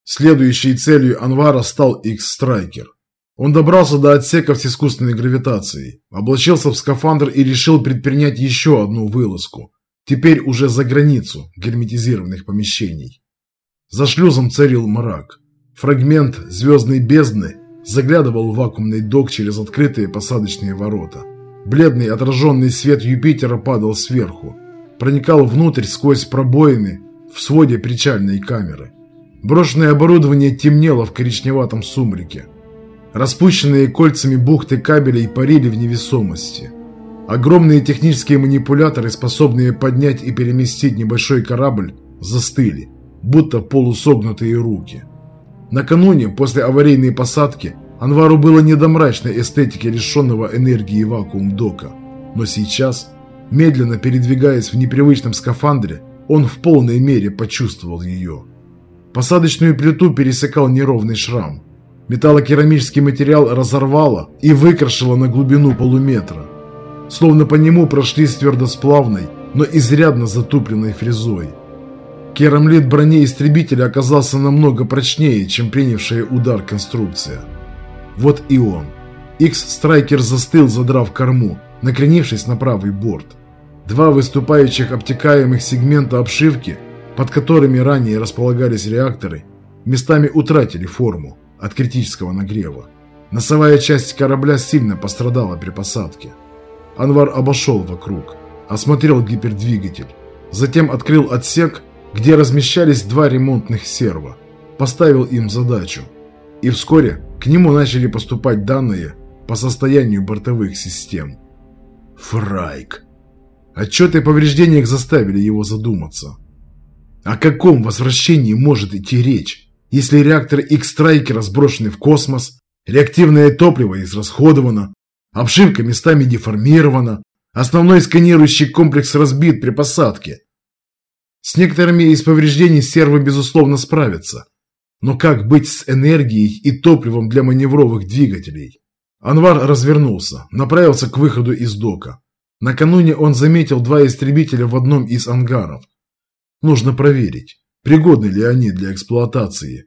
Следующей целью Анвара стал X-Striker. Он добрался до отсеков с искусственной гравитацией, облачился в скафандр и решил предпринять еще одну вылазку, теперь уже за границу герметизированных помещений. За шлюзом царил мрак. Фрагмент звездной бездны заглядывал в вакуумный док через открытые посадочные ворота. Бледный отраженный свет Юпитера падал сверху, проникал внутрь сквозь пробоины в своде причальной камеры. Брошенное оборудование темнело в коричневатом сумраке. Распущенные кольцами бухты кабелей парили в невесомости. Огромные технические манипуляторы, способные поднять и переместить небольшой корабль, застыли, будто полусогнутые руки. Накануне, после аварийной посадки, Анвару было не до мрачной эстетики лишенного энергии вакуум-дока. Но сейчас, медленно передвигаясь в непривычном скафандре, он в полной мере почувствовал ее. Посадочную плиту пересекал неровный шрам. Металлокерамический материал разорвало и выкрашило на глубину полуметра. Словно по нему прошли с твердосплавной, но изрядно затупленной фрезой. Керамлит брони истребителя оказался намного прочнее, чем принявшая удар конструкция. Вот и он. X-Striker застыл, задрав корму, накренившись на правый борт. Два выступающих обтекаемых сегмента обшивки, под которыми ранее располагались реакторы, местами утратили форму от критического нагрева. Носовая часть корабля сильно пострадала при посадке. Анвар обошел вокруг, осмотрел гипердвигатель, затем открыл отсек, где размещались два ремонтных серво, поставил им задачу. И вскоре к нему начали поступать данные по состоянию бортовых систем. Фрайк. Отчеты о повреждениях заставили его задуматься. О каком возвращении может идти речь, если реакторы X-Strikera сброшены в космос, реактивное топливо израсходовано, обшивка местами деформирована, основной сканирующий комплекс разбит при посадке? С некоторыми из повреждений сервы безусловно справятся, но как быть с энергией и топливом для маневровых двигателей? Анвар развернулся, направился к выходу из дока. Накануне он заметил два истребителя в одном из ангаров. Нужно проверить, пригодны ли они для эксплуатации.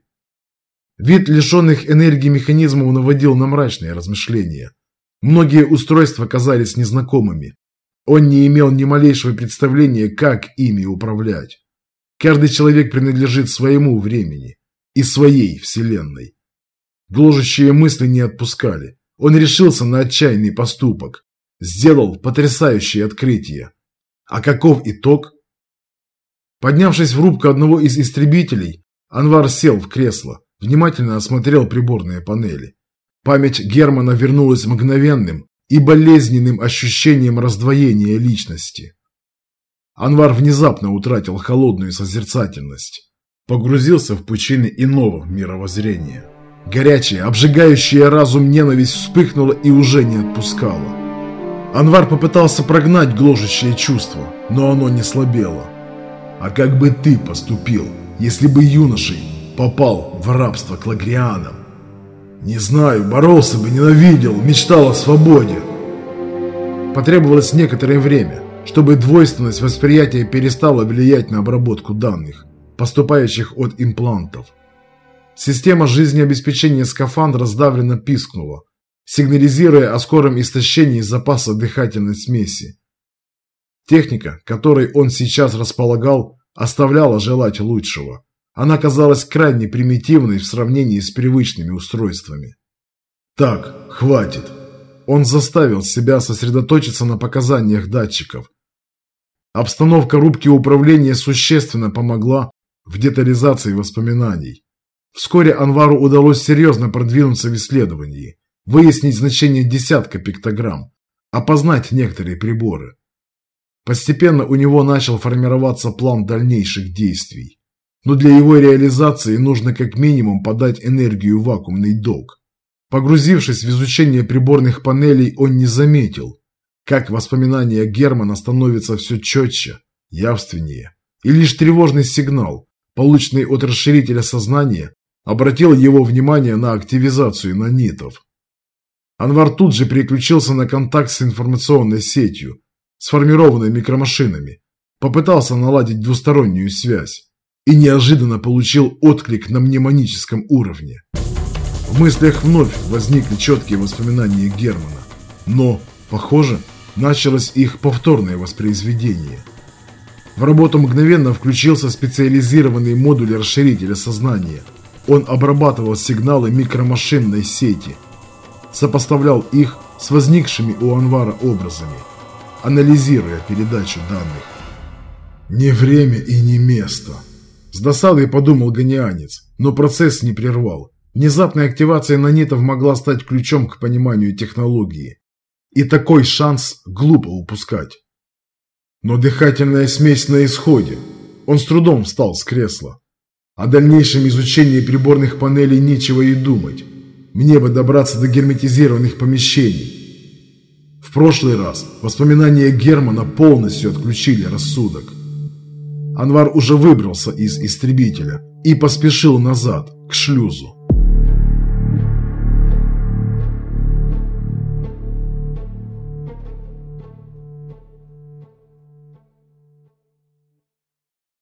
Вид лишенных энергии механизмов наводил на мрачные размышления. Многие устройства казались незнакомыми. Он не имел ни малейшего представления, как ими управлять. Каждый человек принадлежит своему времени и своей вселенной. Гложущие мысли не отпускали. Он решился на отчаянный поступок. Сделал потрясающее открытие. А каков итог? Поднявшись в рубку одного из истребителей, Анвар сел в кресло, внимательно осмотрел приборные панели. Память Германа вернулась мгновенным и болезненным ощущением раздвоения личности. Анвар внезапно утратил холодную созерцательность, погрузился в пучины иного мировоззрения. Горячая, обжигающая разум ненависть вспыхнула и уже не отпускала. Анвар попытался прогнать гложущее чувство, но оно не слабело. А как бы ты поступил, если бы юношей попал в рабство к лагрианам? Не знаю, боролся бы, ненавидел, мечтал о свободе. Потребовалось некоторое время, чтобы двойственность восприятия перестала влиять на обработку данных, поступающих от имплантов. Система жизнеобеспечения скафандра сдавленно пискнула, сигнализируя о скором истощении запаса дыхательной смеси. Техника, которой он сейчас располагал, оставляла желать лучшего. Она казалась крайне примитивной в сравнении с привычными устройствами. Так, хватит. Он заставил себя сосредоточиться на показаниях датчиков. Обстановка рубки управления существенно помогла в детализации воспоминаний. Вскоре Анвару удалось серьезно продвинуться в исследовании, выяснить значение десятка пиктограмм, опознать некоторые приборы. Постепенно у него начал формироваться план дальнейших действий. Но для его реализации нужно как минимум подать энергию в вакуумный док. Погрузившись в изучение приборных панелей, он не заметил, как воспоминания Германа становятся все четче, явственнее. И лишь тревожный сигнал, полученный от расширителя сознания, обратил его внимание на активизацию нанитов. Анвар тут же переключился на контакт с информационной сетью, сформированной микромашинами, попытался наладить двустороннюю связь. и неожиданно получил отклик на мнемоническом уровне. В мыслях вновь возникли четкие воспоминания Германа, но, похоже, началось их повторное воспроизведение. В работу мгновенно включился специализированный модуль расширителя сознания. Он обрабатывал сигналы микромашинной сети, сопоставлял их с возникшими у Анвара образами, анализируя передачу данных. «Не время и не место», – с досадой подумал гонианец, но процесс не прервал. Внезапная активация нанитов могла стать ключом к пониманию технологии. И такой шанс глупо упускать. Но дыхательная смесь на исходе. Он с трудом встал с кресла. О дальнейшем изучении приборных панелей нечего и думать. Мне бы добраться до герметизированных помещений. В прошлый раз воспоминания Германа полностью отключили рассудок. Анвар уже выбрался из истребителя и поспешил назад, к шлюзу.